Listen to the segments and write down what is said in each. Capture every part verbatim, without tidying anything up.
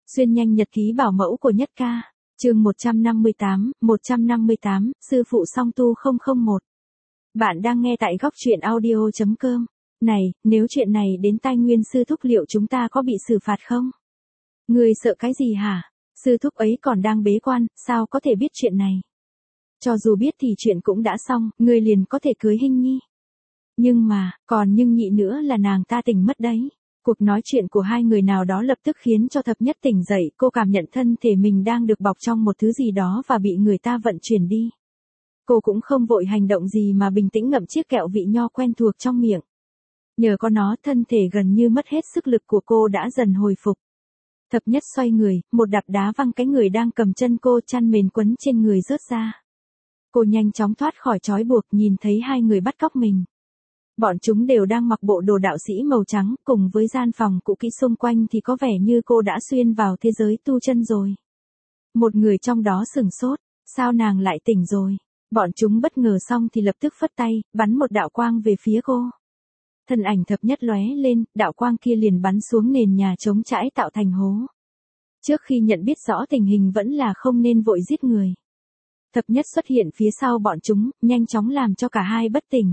Xuyên nhanh nhật ký bảo mẫu của Nhất Ca, chương một trăm năm mươi tám, một trăm năm mươi tám, sư phụ song tu không không một. Bạn đang nghe tại góc truyện audio chấm com. Này, nếu chuyện này đến tai Nguyên sư thúc liệu chúng ta có bị xử phạt không? Ngươi sợ cái gì hả? Sư thúc ấy còn đang bế quan, sao có thể biết chuyện này? Cho dù biết thì chuyện cũng đã xong, ngươi liền có thể cưới Hinh Nhi. Nhưng mà, còn nhưng nhị nữa là nàng ta tỉnh mất đấy. Cuộc nói chuyện của hai người nào đó lập tức khiến cho Thập Nhất tỉnh dậy, cô cảm nhận thân thể mình đang được bọc trong một thứ gì đó và bị người ta vận chuyển đi. Cô cũng không vội hành động gì mà bình tĩnh ngậm chiếc kẹo vị nho quen thuộc trong miệng. Nhờ có nó, thân thể gần như mất hết sức lực của cô đã dần hồi phục. Thập Nhất xoay người, một đạp đá văng cái người đang cầm chân cô, chăn mền quấn trên người rớt ra. Cô nhanh chóng thoát khỏi trói buộc, nhìn thấy hai người bắt cóc mình. Bọn chúng đều đang mặc bộ đồ đạo sĩ màu trắng, cùng với gian phòng cũ kỹ xung quanh thì có vẻ như cô đã xuyên vào thế giới tu chân rồi. Một người trong đó sửng sốt, sao nàng lại tỉnh rồi? Bọn chúng bất ngờ xong thì lập tức phất tay, bắn một đạo quang về phía cô. Thân ảnh Thập Nhất lóe lên, đạo quang kia liền bắn xuống nền nhà trống trải tạo thành hố. Trước khi nhận biết rõ tình hình vẫn là không nên vội giết người. Thập Nhất xuất hiện phía sau bọn chúng, nhanh chóng làm cho cả hai bất tỉnh.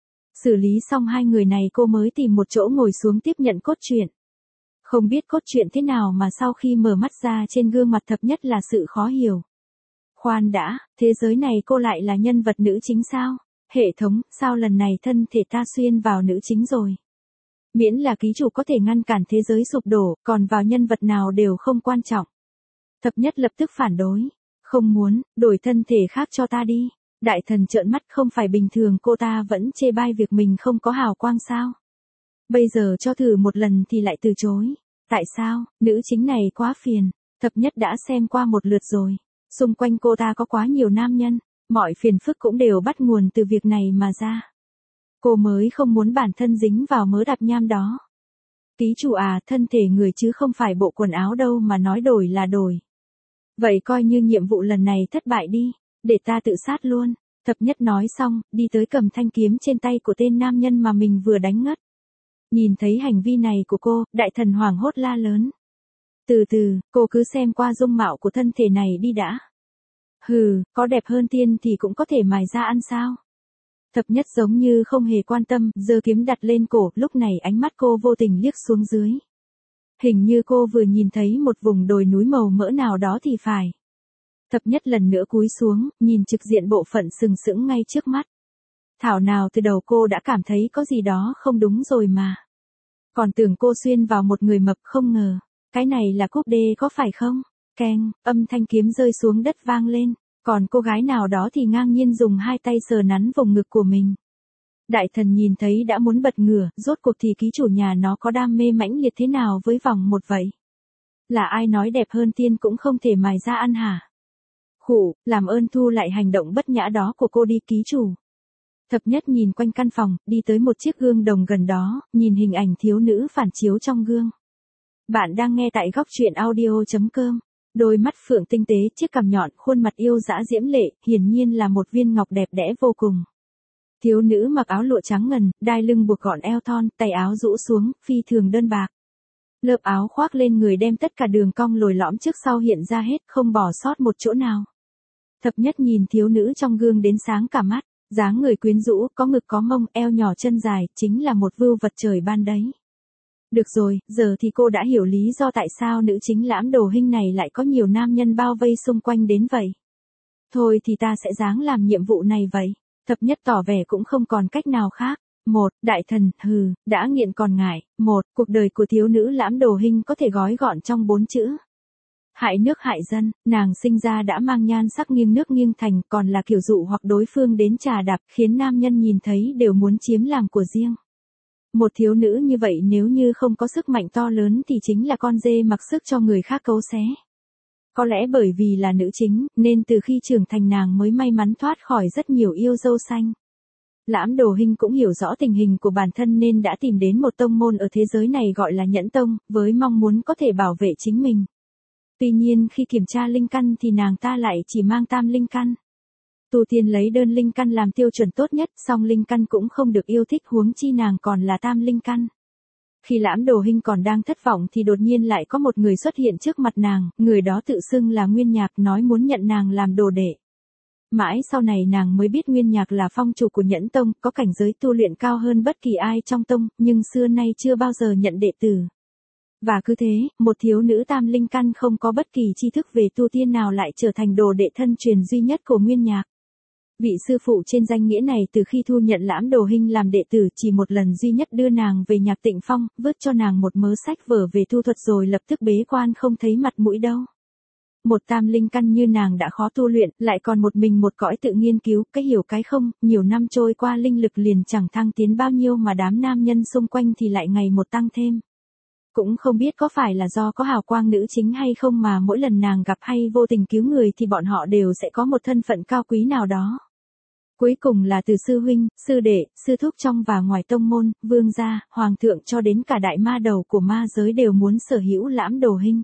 Xử lý xong hai người này cô mới tìm một chỗ ngồi xuống tiếp nhận cốt truyện. Không biết cốt truyện thế nào mà sau khi mở mắt ra trên gương mặt Thập Nhất là sự khó hiểu. Khoan đã, thế giới này cô lại là nhân vật nữ chính sao? Hệ thống, sao lần này thân thể ta xuyên vào nữ chính rồi? Miễn là ký chủ có thể ngăn cản thế giới sụp đổ, còn vào nhân vật nào đều không quan trọng. Thập Nhất lập tức phản đối. Không muốn, đổi thân thể khác cho ta đi. Đại thần trợn mắt, không phải bình thường cô ta vẫn chê bai việc mình không có hào quang sao? Bây giờ cho thử một lần thì lại từ chối. Tại sao? Nữ chính này quá phiền. Thập Nhất đã xem qua một lượt rồi. Xung quanh cô ta có quá nhiều nam nhân. Mọi phiền phức cũng đều bắt nguồn từ việc này mà ra. Cô mới không muốn bản thân dính vào mớ đạp nham đó. Ký chủ à, thân thể người chứ không phải bộ quần áo đâu mà nói đổi là đổi. Vậy coi như nhiệm vụ lần này thất bại đi. Để ta tự sát luôn. Thập Nhất nói xong, đi tới cầm thanh kiếm trên tay của tên nam nhân mà mình vừa đánh ngất. Nhìn thấy hành vi này của cô, đại thần hoảng hốt la lớn. Từ từ, cô cứ xem qua dung mạo của thân thể này đi đã. Hừ, có đẹp hơn tiên thì cũng có thể mài ra ăn sao? Thập Nhất giống như không hề quan tâm, giơ kiếm đặt lên cổ, lúc này ánh mắt cô vô tình liếc xuống dưới. Hình như cô vừa nhìn thấy một vùng đồi núi màu mỡ nào đó thì phải. Thập Nhất lần nữa cúi xuống, nhìn trực diện bộ phận sừng sững ngay trước mắt. Thảo nào từ đầu cô đã cảm thấy có gì đó không đúng rồi mà. Còn tưởng cô xuyên vào một người mập, không ngờ. Cái này là cúp đê có phải không? Keng, âm thanh kiếm rơi xuống đất vang lên. Còn cô gái nào đó thì ngang nhiên dùng hai tay sờ nắn vùng ngực của mình. Đại thần nhìn thấy đã muốn bật ngửa, rốt cuộc thì ký chủ nhà nó có đam mê mãnh liệt thế nào với vòng một vậy? Là ai nói đẹp hơn tiên cũng không thể mài ra ăn hả? Khủ, làm ơn thu lại hành động bất nhã đó của cô đi ký chủ. Thập Nhất nhìn quanh căn phòng, đi tới một chiếc gương đồng gần đó, nhìn hình ảnh thiếu nữ phản chiếu trong gương. Bạn đang nghe tại góc truyện audio chấm com. Đôi mắt phượng tinh tế, chiếc cằm nhọn, khuôn mặt yêu dã diễm lệ, hiển nhiên là một viên ngọc đẹp đẽ vô cùng. Thiếu nữ mặc áo lụa trắng ngần, đai lưng buộc gọn eo thon, tay áo rũ xuống, phi thường đơn bạc. Lớp áo khoác lên người đem tất cả đường cong lồi lõm trước sau hiện ra hết, không bỏ sót một chỗ nào. Thập Nhất nhìn thiếu nữ trong gương đến sáng cả mắt, dáng người quyến rũ, có ngực có mông, eo nhỏ chân dài, chính là một vưu vật trời ban đấy. Được rồi, giờ thì cô đã hiểu lý do tại sao nữ chính Lãm Đồ Hinh này lại có nhiều nam nhân bao vây xung quanh đến vậy. Thôi thì ta sẽ ráng làm nhiệm vụ này vậy. Thập Nhất tỏ vẻ cũng không còn cách nào khác. Một, đại thần, hừ, đã nghiện còn ngại. Một, cuộc đời của thiếu nữ Lãm Đồ Hinh có thể gói gọn trong bốn chữ. Hại nước hại dân, nàng sinh ra đã mang nhan sắc nghiêng nước nghiêng thành, còn là kiểu dụ hoặc đối phương đến trà đạp, khiến nam nhân nhìn thấy đều muốn chiếm làm của riêng. Một thiếu nữ như vậy nếu như không có sức mạnh to lớn thì chính là con dê mặc sức cho người khác cấu xé. Có lẽ bởi vì là nữ chính, nên từ khi trưởng thành nàng mới may mắn thoát khỏi rất nhiều yêu dâu xanh. Lãm Đồ Hinh cũng hiểu rõ tình hình của bản thân nên đã tìm đến một tông môn ở thế giới này gọi là Nhẫn Tông, với mong muốn có thể bảo vệ chính mình. Tuy nhiên khi kiểm tra linh căn thì nàng ta lại chỉ mang tam linh căn. Tu tiên lấy đơn linh căn làm tiêu chuẩn tốt nhất, song linh căn cũng không được yêu thích, huống chi nàng còn là tam linh căn. Khi Lãm Đồ Hinh còn đang thất vọng thì đột nhiên lại có một người xuất hiện trước mặt nàng, người đó tự xưng là Nguyên Nhạc nói muốn nhận nàng làm đồ đệ. Mãi sau này nàng mới biết Nguyên Nhạc là phong chủ của Nhẫn Tông, có cảnh giới tu luyện cao hơn bất kỳ ai trong tông, nhưng xưa nay chưa bao giờ nhận đệ tử. Và cứ thế, một thiếu nữ tam linh căn không có bất kỳ tri thức về tu tiên nào lại trở thành đồ đệ thân truyền duy nhất của Nguyên Nhạc. Vị sư phụ trên danh nghĩa này từ khi thu nhận Lãm Đồ Hinh làm đệ tử chỉ một lần duy nhất đưa nàng về Nhạc Tịnh Phong, vứt cho nàng một mớ sách vở về tu thuật rồi lập tức bế quan không thấy mặt mũi đâu. Một tam linh căn như nàng đã khó tu luyện, lại còn một mình một cõi tự nghiên cứu, cái hiểu cái không, nhiều năm trôi qua linh lực liền chẳng thăng tiến bao nhiêu mà đám nam nhân xung quanh thì lại ngày một tăng thêm. Cũng không biết có phải là do có hào quang nữ chính hay không mà mỗi lần nàng gặp hay vô tình cứu người thì bọn họ đều sẽ có một thân phận cao quý nào đó. Cuối cùng là từ sư huynh, sư đệ, sư thúc trong và ngoài tông môn, vương gia, hoàng thượng cho đến cả đại ma đầu của ma giới đều muốn sở hữu Lãm Đồ Hinh.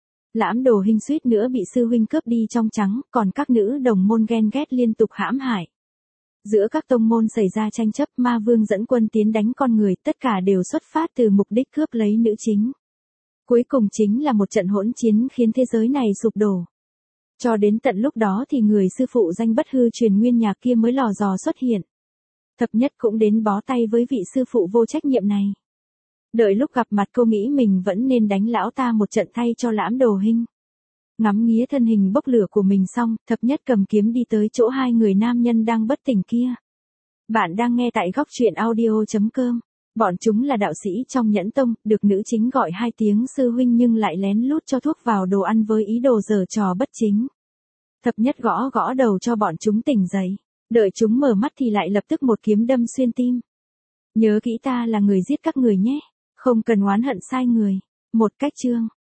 Lãm Đồ Hinh suýt nữa bị sư huynh cướp đi trong trắng, còn các nữ đồng môn ghen ghét liên tục hãm hại. Giữa các tông môn xảy ra tranh chấp, ma vương dẫn quân tiến đánh con người, tất cả đều xuất phát từ mục đích cướp lấy nữ chính. Cuối cùng chính là một trận hỗn chiến khiến thế giới này sụp đổ. Cho đến tận lúc đó thì người sư phụ danh bất hư truyền Nguyên Nhạc kia mới lò dò xuất hiện. Thập nhất cũng đến bó tay với vị sư phụ vô trách nhiệm này. Đợi lúc gặp mặt cô nghĩ mình vẫn nên đánh lão ta một trận thay cho Lãm Đồ Hinh. Ngắm nghía thân hình bốc lửa của mình xong, thập nhất cầm kiếm đi tới chỗ hai người nam nhân đang bất tỉnh kia. Bạn đang nghe tại góc truyện audio chấm com. Bọn chúng là đạo sĩ trong Nhẫn Tông, được nữ chính gọi hai tiếng sư huynh nhưng lại lén lút cho thuốc vào đồ ăn với ý đồ giở trò bất chính. Thập nhất gõ gõ đầu cho bọn chúng tỉnh dậy. Đợi chúng mở mắt thì lại lập tức một kiếm đâm xuyên tim. Nhớ kỹ ta là người giết các người nhé. Không cần oán hận sai người. Một cách chương.